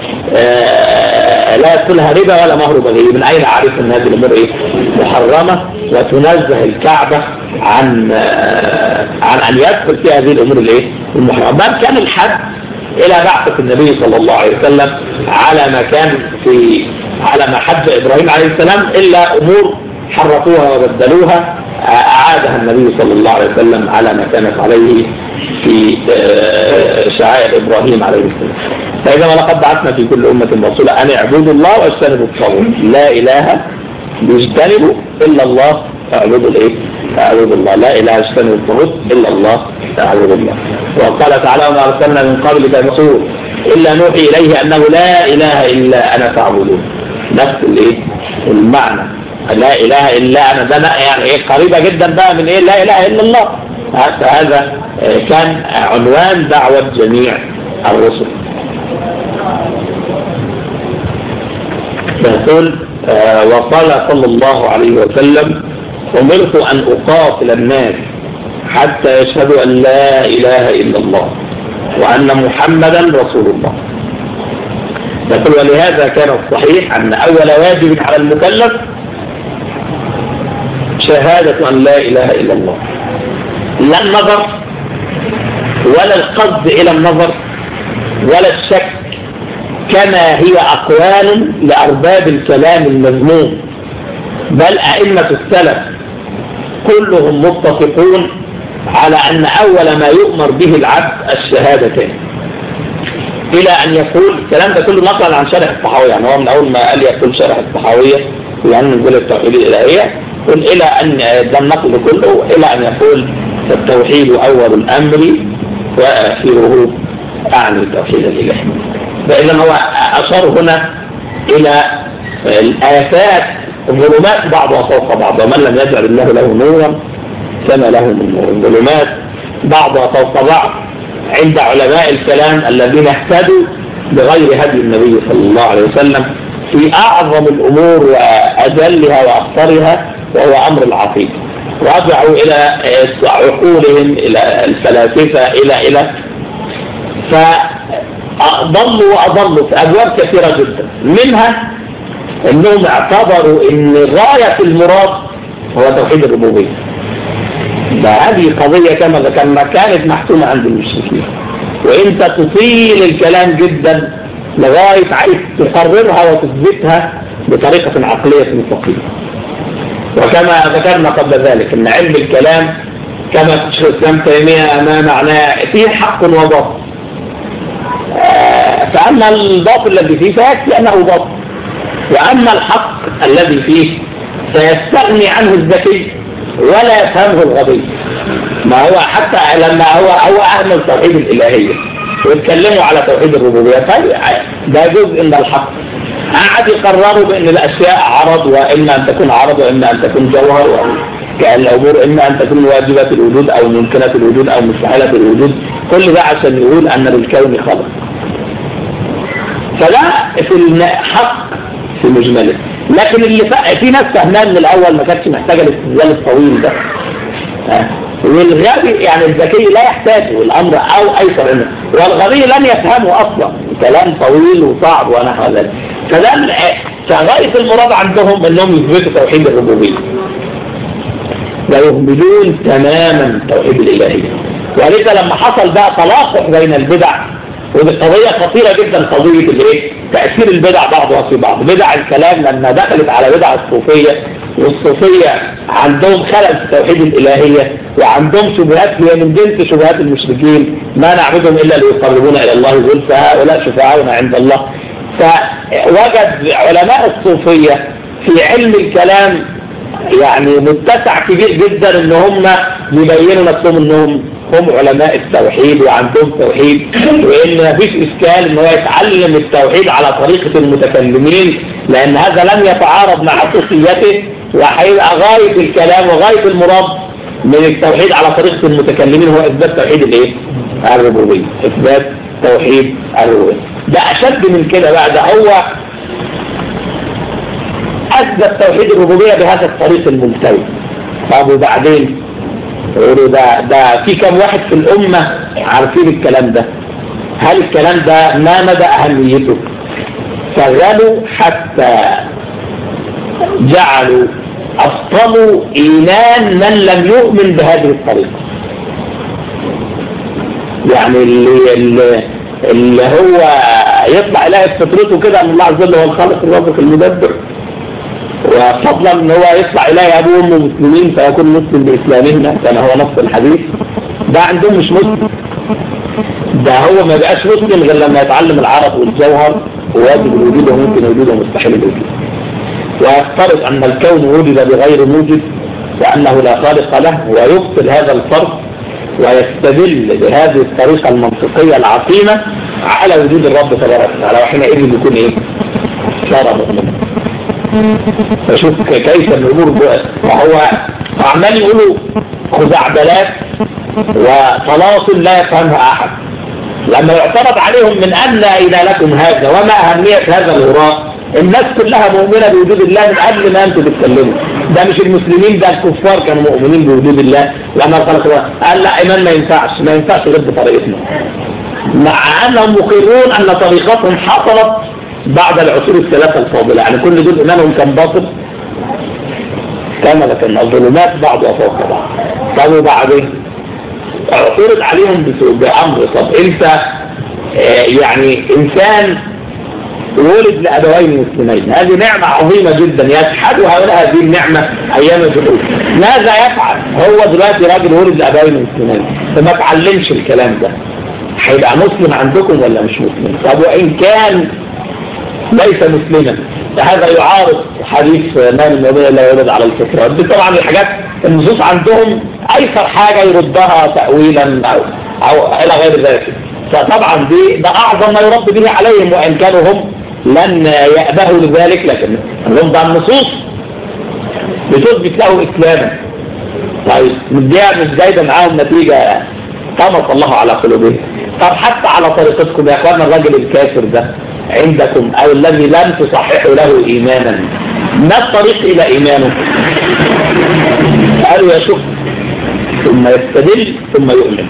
لا يدخلها ربا ولا مهر بغي. من اين اعرف ان هذه الامور ايه؟ محرمة، وتنزه الكعبة عن ان يدخل في هذه الامور الايه؟ المحرمة. بل كان الحد الى بعثة النبي صلى الله عليه وسلم على ما كان على ما حج ابراهيم عليه السلام، الا امور حرفوها وبدلوها اعادها النبي صلى الله عليه وسلم على ما كانت عليه في شعائر ابراهيم عليه السلام. فاذا ولقد بعثنا في كل امة رسولا ان اعبدوا الله واجتنبوا الطاغوت، لا اله يجتنبوا الا الله، اعبدوا الايه؟ اعبدوا الله، لا اله يجتنبوا الطاغوت الا الله، اعبدوا الله. وقال تعالى وما ارسلنا من قبلك رسول الا نوحي اليه انه لا اله الا انا فاعبدون. نفس الايه؟ المعنى لا اله الا انا، ده يعني ايه قريبه جدا بقى من ايه لا اله الا الله. هذا كان عنوان دعوه جميع الرسل. يقول وقال صلى الله عليه وسلم أمرت أن أقاتل الناس حتى يشهدوا أن لا إله إلا الله وأن محمدا رسول الله. يقول ولهذا كان الصحيح أن أول واجب على المكلف شهادة أن لا إله إلا الله، لا النظر ولا القصد إلى النظر ولا الشك، كما هي أقوال لأرباب الكلام المذموم، بل أئمة السلف كلهم متفقون على أن أول ما يؤمر به العبد الشهادتين، إلى أن يقول الكلام ده كله نقلا عن شرح الطحاوية. يعني هو من أول ما قال يقول شرح الطحاوية يعني نقول التوحيد الإلهية، قل إلى أن ده النقل كله إلى أن يقول التوحيد أول الأمر وآخره أعني التوحيد الإلهي. فإذا هو أشار هنا إلى الآفات الظلمات بعضها فوق بعض، ومن لم يجعل الله له نورا فما له من نور. الظلمات بعضها فوق بعض عند علماء الكلام الذين اهتدوا بغير هدي النبي صلى الله عليه وسلم في أعظم الأمور وأجلها وأخطرها، وهو أمر العقيدة. رجعوا إلى عقولهم إلى الفلاسفة إلى فضلوا وأضلوا في أبواب كثيرة جدا، منها أنهم اعتبروا أن غاية المراد هو توحيد الربوبية. هذه قضية كما ذكرنا كانت محتومة عند المشركين، وانت تطيل الكلام جدا لغاية عايز تقررها وتثبتها بطريقة عقلية مستقيمة. وكما ذكرنا قبل ذلك ان علم الكلام كما تشير الإسلام تيمية ما معناه فيه حق وباطل، فأما الباطل الذي فيه فيكفي أنه باطل، وأما الحق الذي فيه فيستغني عنه الذكي ولا يفهمه الغبي. ما هو حتى لما هو أهل توحيد الإلهية ويتكلموا على توحيد الربوبية ده جزء من الحق، قاعد يقرروا بأن الأشياء عرض، وإما أن تكون عرض وإما أن تكون جوهر، كالأمور إما أن تكون واجبات الوجود أو ممكنات الوجود أو مستحيلات الوجود، كل ده عشان يقول أن للكون خلق. فلا في الحق في مجمله، لكن اللي في ناس فهمها من الاول ما كانتش محتاجه الاستدلال الطويل ده. والغبي يعني الذكي لا يحتاجه الامر او ايسر منه، والغبي لن يفهمه اصلا، كلام طويل وصعب ونحو ذلك. فغايه المراد عندهم انهم يثبتوا توحيد الربوبيه ويهملون تماما توحيد الالهيه. ولذا لما حصل بقى تلاحق بين البدع، ودي قضيه خطيره جدا، قضيه الايه؟ تاثير البدع بعضها في بعض. بدع الكلام لما دخلت على بدع الصوفيه، والصوفيه عندهم خلل في توحيد الالهيه، وعندهم شبهات هي من جنس شبهات المشركين، ما نعبدهم الا ليقربونا الى الله زلفى، هؤلاء شفعاؤنا عند الله. فوجد علماء الصوفيه في علم الكلام يعني متسع كبير جدا ان هم يبينوا نفسهم انهم هم علماء التوحيد وعندهم توحيد، وان مفيش اشكال ان هو يتعلم التوحيد على طريقه المتكلمين، لان هذا لم يتعارض مع صوفيته، وهيبقى غايه الكلام وغايه المراد من التوحيد على طريقه المتكلمين هو اثبات توحيد الايه؟ الربوبيه، اثبات توحيد الربوبيه. ده اشد من كده بقى، ده هو اثبت توحيد الربوبيه بهذا الطريق الملتوي. طب وبعدين يقولوا ده في كم واحد في الامه عارفين الكلام ده؟ هل الكلام ده ما مدى اهميته؟ شغلوا حتى جعلوا ابطلوا ايمان من لم يؤمن بهذه الطريقه. يعني اللي هو يطلع يلاقي فطرته كده ان الله عز وجل هو الخالق الرازق المدبر، وفضلا ان هو يطلع يلاقي ابوه وامه مسلمين فيكون مسلم باسلامهما كما هو نص الحديث، ده عندهم مش مسلم. ده هو ما بقاش مسلم غير لما يتعلم العرب والجوهر وواجب الوجود وممكن وجوده ومستحيل الوجود، ويفترض ان الكون وجد بغير موجد وانه لا خالق له، ويبطل هذا الفرض ويستدل بهذه الطريقه المنطقيه العظيمه على وجود الرب تبارك وتعالى، وحينئذ يكون ايه؟ صار مؤمنا. فشوف كيف الامور بقى، وهو عمال يقولوا خزعبلات وطلاسل لا يفهمها احد. لما يعترض عليهم من ان الى لكم هذا وما اهميه هذا الهراء، الناس كلها مؤمنه بوجود الله من قبل ما انتم تتكلموا. ده مش المسلمين، ده الكفار كانوا مؤمنين بوجود الله لما قال لا ايمان ما ينفعش غير بطريقتنا، مع انهم مقرون ان طريقتهم حصلت بعد العصور الثلاثه الفاضله، يعني كل دول ايمانهم كان باطل كما لكن الظلمات بعضها فوق بعض. طب وبعدين اعترض عليهم بامر، طب انت يعني انسان ولد لابوين مسلمين، هذه نعمه عظيمه جدا يجحد هؤلاء هذه النعمه ايام الجحود. ماذا يفعل؟ هو دلوقتي راجل ولد لابوين مسلمين فما تعلمش الكلام ده، هيبقى مسلم عندكم ولا مش مسلم؟ طب وان كان ليس مسلما فهذا يعارض حديث ما من نبي الا ولد على الفطره. دي طبعا الحاجات النصوص عندهم ايسر حاجه يردها تاويلا او الى غير ذلك، فطبعا ده اعظم ما يرد به عليهم، وان كانوا هم لن يأبهوا لذلك، لكن عندهم ده النصوص بتثبت له اسلاما. طيب مش جايبه معاهم نتيجه طمس الله على قلوبهم. طب حتى على طريقتكم يا اخوانا، الراجل الكافر ده عندكم او الذي لم تصححوا له ايمانا، ما الطريق الى ايمانه؟ قالوا يشك ثم يستدل ثم يؤمن.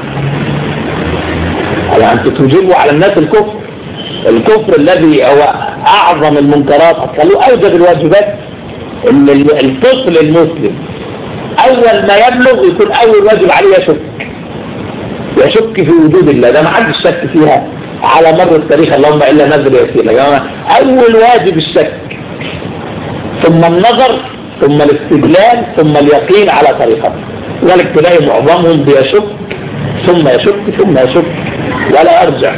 يعني انتم تجيبوا على الناس الكفر الذي هو اعظم المنكرات، اصله اوجب الواجبات. ان الطفل المسلم اول ما يبلغ يكون اول واجب عليه يشك في وجود الله، ده ما حدش شك فيها على مر التاريخ، اللهم الا نزل يسير يا جماعه. اول واجب الشك، ثم النظر، ثم الاستدلال، ثم اليقين على طريقته. ولذلك تلاقي معظمهم بيشك ثم يشك ثم يشك ولا يرجع.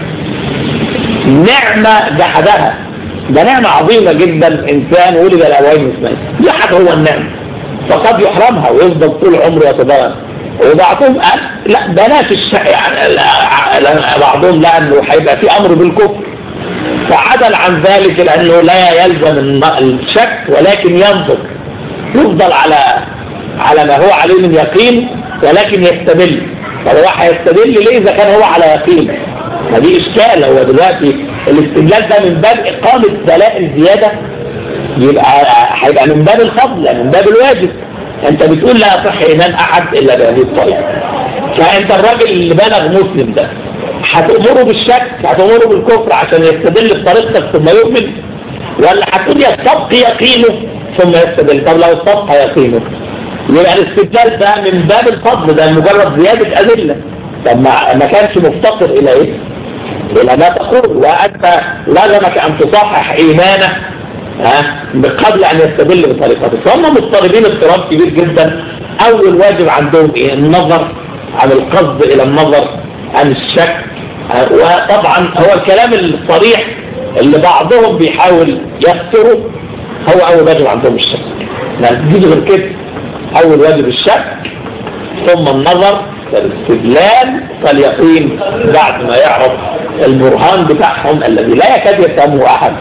نعمه جحدها، ده نعمه عظيمه جدا. انسان ولد لابوين مسلمين يحد هو النعمه، فقد يحرمها ويفضل طول عمره يتضرر. وبعضهم قال لا بلاش يعني بعضهم لا انه هيبقى في امر بالكفر فعدل عن ذلك، لانه لا يلزم الشك ولكن ينظر، يفضل على ما هو عليه من يقين ولكن يستدل. طب هو هيستدل ليه اذا كان هو على يقين؟ هذه اشكال. هو دلوقتي الاستدلال ده من باب اقامه دلائل زياده، يبقى هيبقى من باب الفضل، من باب الواجب. انت بتقول لا يصح ايمان احد الا بهذه الطريقه. فانت الراجل اللي بلغ مسلم ده هتأمره بالشك، هتأمره بالكفر عشان يستدل بطريقتك ثم يؤمن، ولا هتقول يستبقي يقينه ثم يستدل؟ طب لو استبقى يقينه يبقى الاستدلال ده من باب الفضل، ده مجرد زيادة أدلة. طب ما كانش مفتقر إلى إيه؟ إلى ما تقول، وأنت لازمك أن تصحح إيمانه قبل أن يستدل بطريقته. فهم مضطربين اضطراب كبير جدا. أول واجب عندهم إيه؟ النظر عن القصد إلى النظر عن الشك. وطبعا هو الكلام الصريح اللي بعضهم بيحاول يخسره هو أول واجب عندهم الشك. ما تجيش غير كده. أول واجب الشك، ثم النظر، فالاستدلال، فاليقين بعد ما يعرف البرهان بتاعهم الذي لا يكاد يفهمه أحد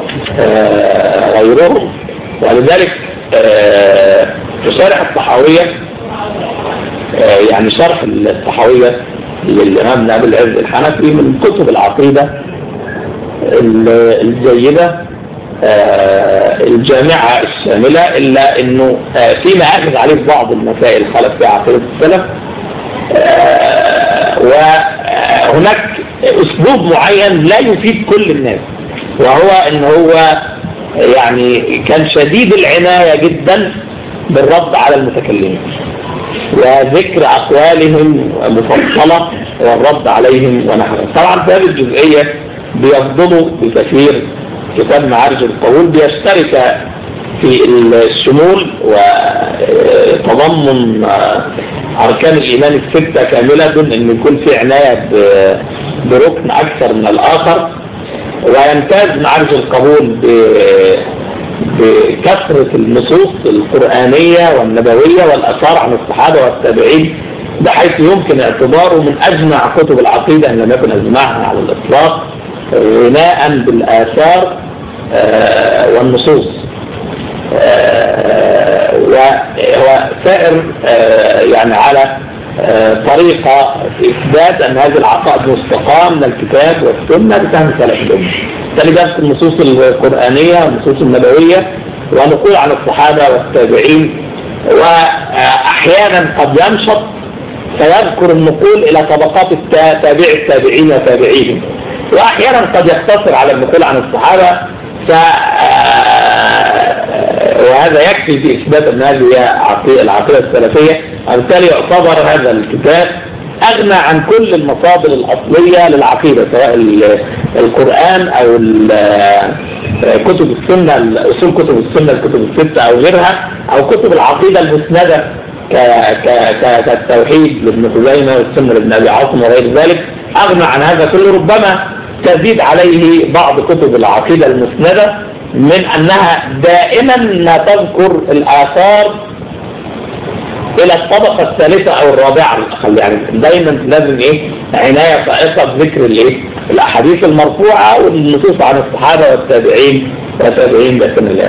غيرهم. ولذلك في شرح الطحاوية، يعني شرح الطحاوية للإمام ابن أبي العز الحنفي من كتب العقيدة الجيدة الجامعة الشاملة، إلا أنه فيما أخذ عليه بعض المسائل خلف في عقيدة السلف. وهناك أسلوب معين لا يفيد كل الناس، وهو أن هو يعني كان شديد العناية جدا بالرد على المتكلمين وذكر أقوالهم مفصلة والرد عليهم ونحوهم. طبعا في هذه الجزئية بيفضلوا بكثير كتاب معارج القبول، بيشترك في الشمول وتضمن أركان الإيمان الستة كاملة، دون أن يكون في عناية بركن أكثر من الآخر. ويمتاز معارج القبول بكثرة النصوص القرآنية والنبوية والآثار عن الصحابة والتابعين، بحيث يمكن اعتباره من أجمع كتب العقيدة إن لم يكن أجمعها على الإطلاق، غناء بالآثار والنصوص. وهو سائر يعني على طريقة في إثبات أن هذه العقائد مستقاة من الكتاب والسنة بفهم سلف الأمة. تلقى النصوص القرآنية والنصوص النبوية ونقول عن الصحابة والتابعين، وأحيانا قد ينشط فيذكر النقول إلى طبقات تابع التابعين وتابعيهم، وأحيانا قد يقتصر على النقول عن الصحابة. وهذا يكفي في إثبات أن هذه هي العقيدة السلفية. وبالتالي يعتبر هذا الكتاب أغنى عن كل المصادر الأصلية للعقيدة، سواء القرآن أو كتب السنة، أصول كتب السنة، الكتب الستة أو غيرها، أو كتب العقيدة المسندة كالتوحيد لابن خزيمة والسنة لابن أبي عاصم وغير ذلك. أغنى عن هذا كله. ربما تزيد عليه بعض كتب العقيدة المسندة من أنها دائما لا تذكر الآثار إلى الطبقة الثالثة أو الرابعة الأقل. يعني دائما لازم عناية فائقة بذكر الأحاديث المرفوعة والنصوص عن الصحابة والتابعين وتابعين بسن الله.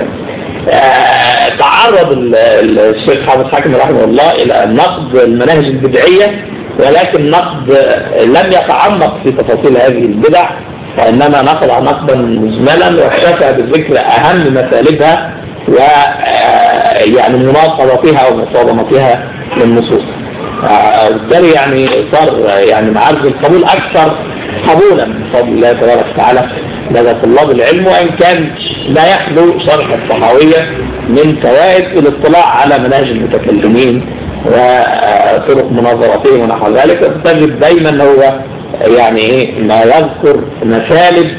تعرض الشيخ حافظ حاكم رحمه الله إلى نقد المناهج البدعية، ولكن نقد لم يتعمق في تفاصيل هذه البدع، وإنما نقد نقدا مجملا واكتفى بذكر أهم مسالكها ويعني مناقضتها ومصادمتها للنصوص. وبالتالي يعني صار يعني معارج القبول أكثر قبولا بفضل الله تبارك وتعالى لدى طلاب العلم، وإن كان لا يخلو شرح الطحاوية من فوائد الاطلاع على مناهج المتكلمين وطرق مناظرتهم ونحو ذلك. فتجد دايما هو يعني ما يذكر مسالك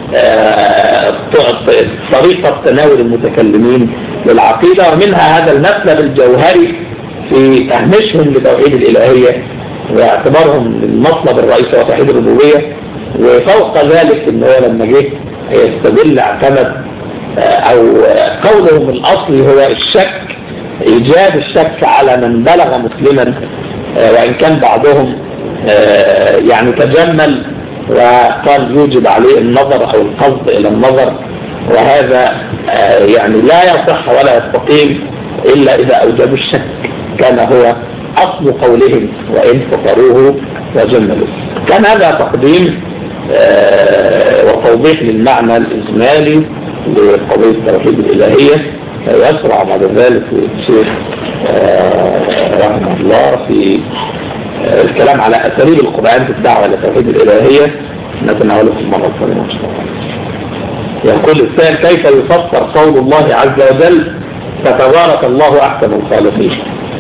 طريقة تناول المتكلمين للعقيدة، ومنها هذا المسلب الجوهري في تهميشهم لتوحيد الإلهية واعتبارهم المطلب الرئيسي وتوحيد الربوبية. وفوق ذلك ان هو لما جه يستدل اعتمد او قولهم الاصلي هو الشك، ايجاد الشك على من بلغ مسلما، وان كان بعضهم يعني تجمل وقال يوجب عليه النظر او القصد الى النظر، وهذا يعني لا يصح ولا يستقيم الا اذا اوجبوا الشك، كان هو اصل قولهم وان فطروه وجملوا. كان هذا تقديم وتوضيح للمعنى الإجمالي لقضية توحيد الإلهية. يشرع بعد ذلك الشيخ رحمه الله في الكلام على أساليب القرآن في الدعوة لتوحيد الإلهية، نتناوله في المرة القادمة إن شاء الله. يقول السائل: كيف يفسر قول الله عز وجل فتبارك الله أحسن الخالقين،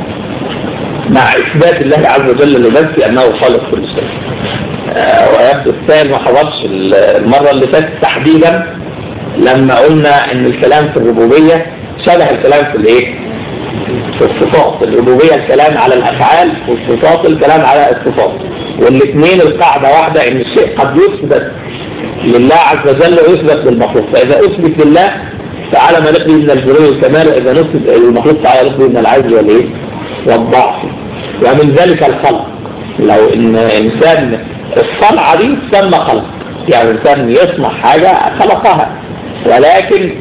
مع إثبات الله عز وجل لنفسه أنه خالق كل شيء؟ ويبدو السائل ما حضرش المرة اللي فاتت تحديدا لما قلنا ان الكلام في الربوبية شبه الكلام في الايه؟ في الصفات. الربوبية الكلام على الافعال، والصفات الكلام على الصفات، والاثنين القاعدة واحدة، ان الشيء قد يثبت لله عز وجل ويثبت للمخلوق. فاذا اثبت لله تعالى ما نقضي من الجلال والكمال، واذا نثبت المخلوق تعالى نقضي من العجز والايه؟ والضعف. ومن ذلك الخلق. لو ان انسان الصنعة دي تسمى خلق، يعني الانسان يصنع حاجة خلقها، ولكن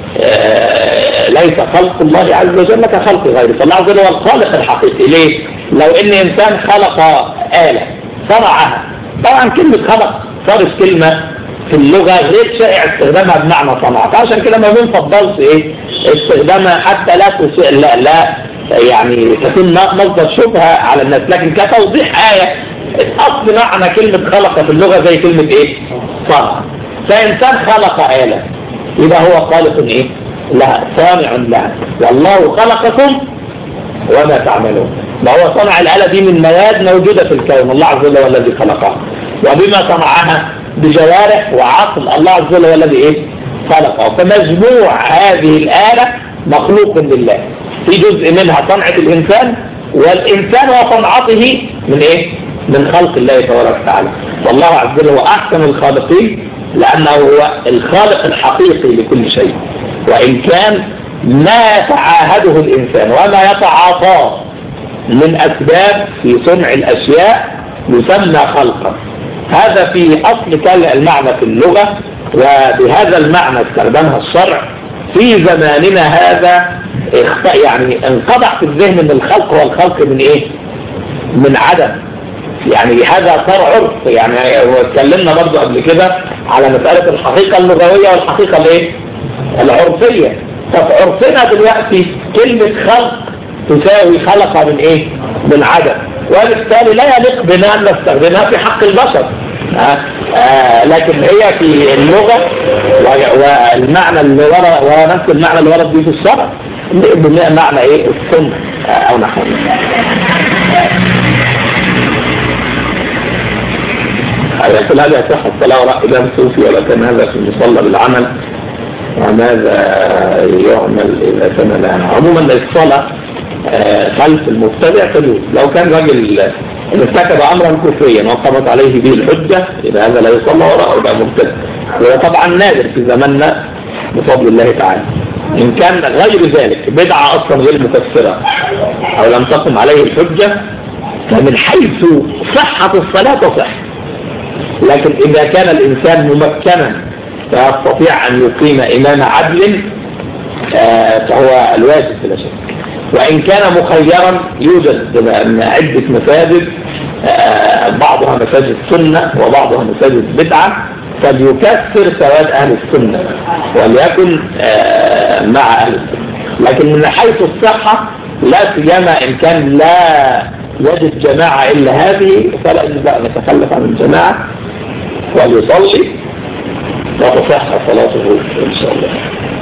ليس خلق الله عز وجل كخلق غيره. فالله عز وجل هو الخالق الحقيقي. ليه؟ لو ان انسان خلق آلة صنعها، طبعا كلمة خلق صارت كلمة في اللغة غير شائع استخدامها بمعنى صنع، فعشان كده ما بنفضلش ايه استخدامها حتى لا يعني تكون مصدر شبهة على الناس. لكن كتوضيح آية، اصل معنى كلمة خلق في اللغة زي كلمة ايه؟ صنع. فإنسان خلق آلة يبقى هو خالق ايه؟ لها، صانع لها. والله خلقكم وما تعملون. ما هو صنع الآلة دي من مواد موجودة في الكون، الله عز وجل هو الذي خلقها. وبما صنعها بجوارح وعقل، الله عز وجل هو الذي ايه؟ خلقها. فمجموع هذه الآلة مخلوق لله، في جزء منها صنعة الإنسان، والإنسان وصنعته من ايه؟ من خلق الله تبارك وتعالى. والله عز وجل هو أحسن الخالقين، لأنه هو الخالق الحقيقي لكل شيء. وإن كان ما يتعاهده الإنسان وما يتعاطاه من أسباب في صنع الأشياء يسمى خلقا. هذا في أصل المعنى في اللغة، وبهذا المعنى استخدمها الشرع في زماننا هذا. يعني انقضع في الذهن ان الخلق هو الخلق من ايه؟ من عدم. يعني هذا صار عرف. يعني اتكلمنا برضو قبل كده على مسألة الحقيقة اللغوية والحقيقة الايه؟ العرفية. ففي عرفنا دلوقتي كلمة خلق تساوي خلق من ايه؟ من عدم، وبالتالي لا يليق بنا ان نستخدمها في حق البشر. لكن هي في اللغة والمعنى اللي ورا نفس المعنى اللي ورد به في الشرع، بمعنى ايه؟ الصنع او نحوه. يقول: هذا يصح الصلاة وراء إمام صوفي، ولكن هذا في المصلى بالعمل، وماذا يعمل إذا كان لها؟ عموما الصلاة خلف المبتدع تجوز. لو كان راجل ارتكب أمرا كفريا وقامت عليه به الحجة، إذا هذا لا يصلى وراءه يبقى مبتدع. وهو طبعا نادر في زماننا بفضل الله تعالى. إن كان غير ذلك بدعة أصلا غير مكفرة أو لم تقم عليه الحجة، فمن حيث صحة الصلاة تصح. لكن إذا كان الإنسان ممكنا فيستطيع أن يقيم إمام عدل فهو الواجب بلا شك. وإن كان مخيرا يوجد عدة مساجد، بعضها مساجد سنة وبعضها مساجد بدعة، فليكثر سواد أهل السنة وليكن مع أهل السنة. لكن من حيث الصحة لا سيما إن كان لا يجد جماعة إلا هذه، فلا نتخلف عن الجماعة وليصلي وتصح صلاته إن شاء الله.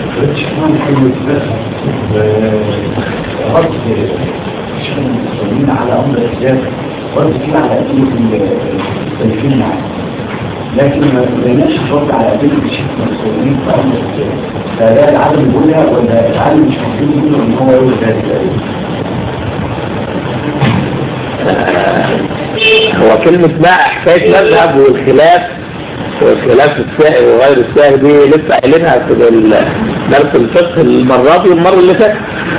على أمر الإسلام ورد فيه على أدلة الفيلم، لكن ما لناش رد على أدلة الشيخ المسؤولين في أمر الإسلام. فده العالم يقولها ولا العالم مش مفروض منه إن هو يقول ذلك؟ هو كلمة مع حكاية مذهب والخلاف السائل وغير السائل دي لسه قايلينها في درس الفقه المرة دي والمرة اللي فاتت،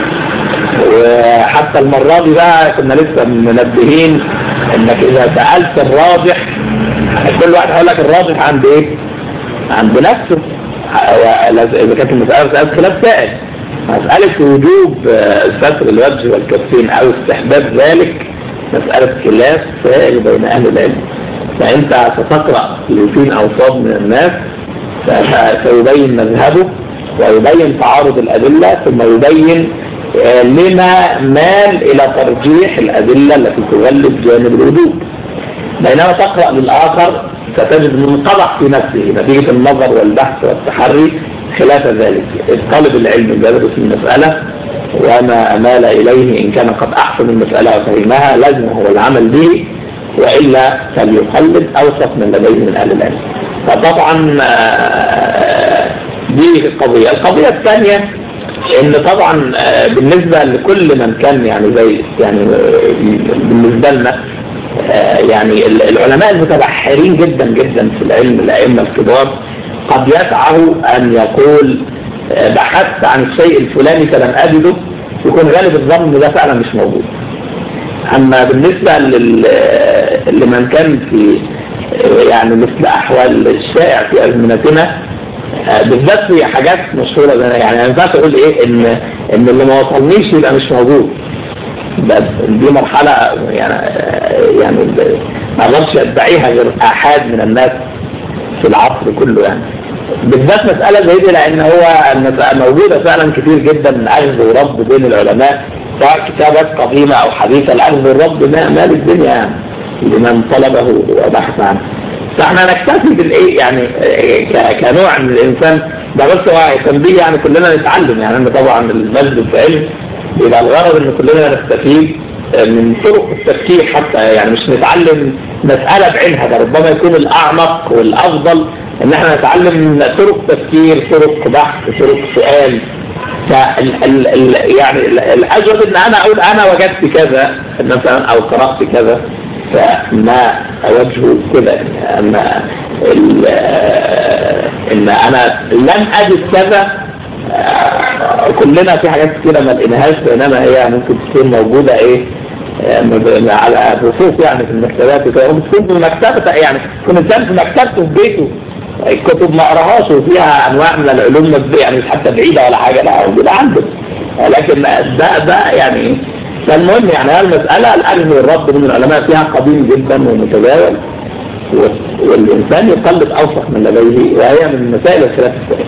وحتى المرة دي بقى كنا لسه منبهين انك اذا سألت الراجح، كل واحد هيقول لك الراجح عند ايه؟ عند نفسه. اذا كانت المسألة خلاف سائل، مسألة وجوب ستر الوجه والكفين او استحباب ذلك مسألة خلاف سائل بين اهل العلم. فانت ستقرأ لوتين اوصاب من الناس فسيبين مذهبه ويبين تعارض الأدلة، ثم يبين لما مال إلى ترجيح الأدلة التي تغلب جانب الوجود. بينما تقرأ للآخر ستجد منقضح في نفسه نتيجة النظر والبحث والتحري خلاف ذلك. طالب العلم يدرس المسألة وما أمال إليه إن كان قد أحسن المسألة وفهمها لازم هو العمل به، وإلا فليقلد أوسط من لديه من أهل العلم. فطبعا دي القضية الثانية إن طبعا بالنسبة لكل من كان يعني زي يعني بالنسبة لنا يعني العلماء المتبحرين جدا جدا في العلم الأئمة الكبار قد يسعه أن يقول بحثت عن الشيء الفلاني فلم أجده، يكون غالب الظن ده فعلا مش موجود. أما بالنسبة لمن كان في يعني مثل أحوال الشائع في أزمنتنا بالذات في حاجات مشهورة يعني ما ينفعش أقول إيه إن اللي ما وصلنيش يبقى مش موجود. بس دي مرحلة يعني ما أقدرش أدعيها غير أحد من الناس في العصر كله يعني. بالذات مسألة زي دي لأن هو موجودة فعلا كتير جدا من أخذ ورد بين العلماء سواء كتابات قديمة أو حديثة. الأخذ والرد مال الدنيا يعني لمن طلبه وبحث عنه. فاحنا نكتفي بالايه يعني كنوع من الانسان ده بس هو تنبيه يعني كلنا نتعلم يعني. أنا طبعا المجد في علم يبقى الغرض ان كلنا نستفيد من طرق التفكير حتى يعني مش نتعلم مسألة بعينها، ده ربما يكون الأعمق والأفضل ان احنا نتعلم طرق تفكير، طرق بحث، طرق سؤال. يعني الأجود ان انا اقول انا وجدت كذا مثلا او قرأت كذا فما أوجهه كذا، أما إن أنا لم أجد كذا كلنا في حاجات كده ما لقيناهاش، بينما هي ممكن تكون موجودة إيه على رصوص يعني في المكتبات وكده، بتكون في مكتبة يعني يكون الإنسان في مكتبته في بيته الكتب ما قراهاش وفيها أنواع من العلوم يعني مش حتى بعيدة ولا حاجة، لا موجودة عنده، لكن ده يعني. فالمهم يعني المسألة الأخذ والرد من العلماء فيها قديم جدا ومتداول، والإنسان يقلد أوسط من لديه، وهي من مسائل الخلاف السائل.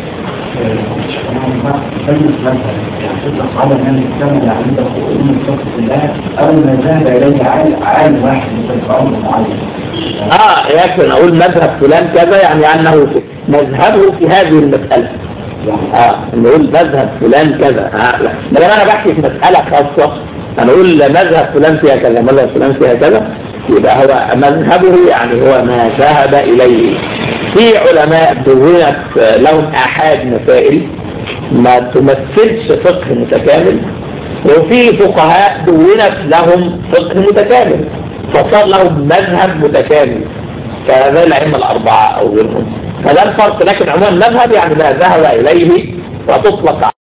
على من يستمع عنده علم الشخص الله أو ما ذهب إليه عالم واحد مثل عمر معين. يكفي أقول مذهب فلان كذا يعني أنه مذهبه في هذه المسألة. نقول مذهب فلان كذا. لا لما أنا بحكي في مسألة خاصة أنا أقول مذهب فلان فيها كذا، مذهب فلان فيها كذا، يبقى هو مذهبه يعني هو ما ذهب إليه. في علماء دونت لهم أحد مسائل ما تمثلش فقه متكامل، وفي فقهاء دونت لهم فقه متكامل فصار لهم مذهب متكامل كذا الأئمة الأربعة أو غيرهم. فده الفرق، لكن عموما مذهب يعني ما ذهب إليه وتطلق